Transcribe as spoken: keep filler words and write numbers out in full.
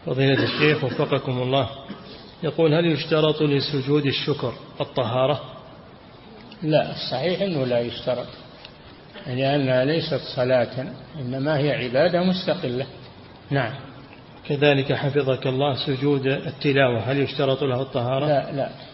فضيلة الشيخ وفقكم الله، يقول: هل يشترط لسجود الشكر الطهارة؟ لا، الصحيح أنه لا يشترط، لأنها ليست صلاة، إنما هي عبادة مستقلة. نعم. كذلك حفظك الله سجود التلاوة هل يشترط له الطهارة؟ لا لا